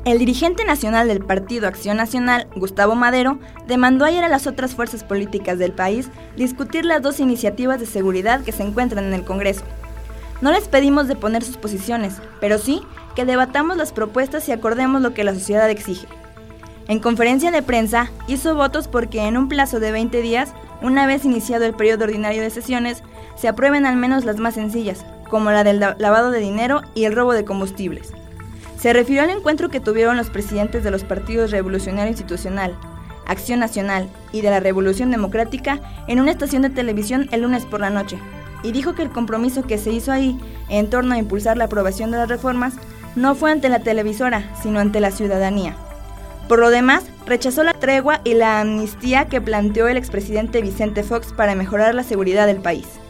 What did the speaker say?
El dirigente nacional del Partido Acción Nacional, Gustavo Madero, demandó ayer a las otras fuerzas políticas del país discutir las dos iniciativas de seguridad que se encuentran en el Congreso. No les pedimos deponer sus posiciones, pero sí que debatamos las propuestas y acordemos lo que la sociedad exige. En conferencia de prensa, hizo votos porque en un plazo de 20 días, una vez iniciado el periodo ordinario de sesiones, se aprueben al menos las más sencillas, como la del lavado de dinero y el robo de combustibles. Se refirió al encuentro que tuvieron los presidentes de los partidos Revolucionario Institucional, Acción Nacional y de la Revolución Democrática en una estación de televisión el lunes por la noche, y dijo que el compromiso que se hizo ahí en torno a impulsar la aprobación de las reformas no fue ante la televisora, sino ante la ciudadanía. Por lo demás, rechazó la tregua y la amnistía que planteó el expresidente Vicente Fox para mejorar la seguridad del país.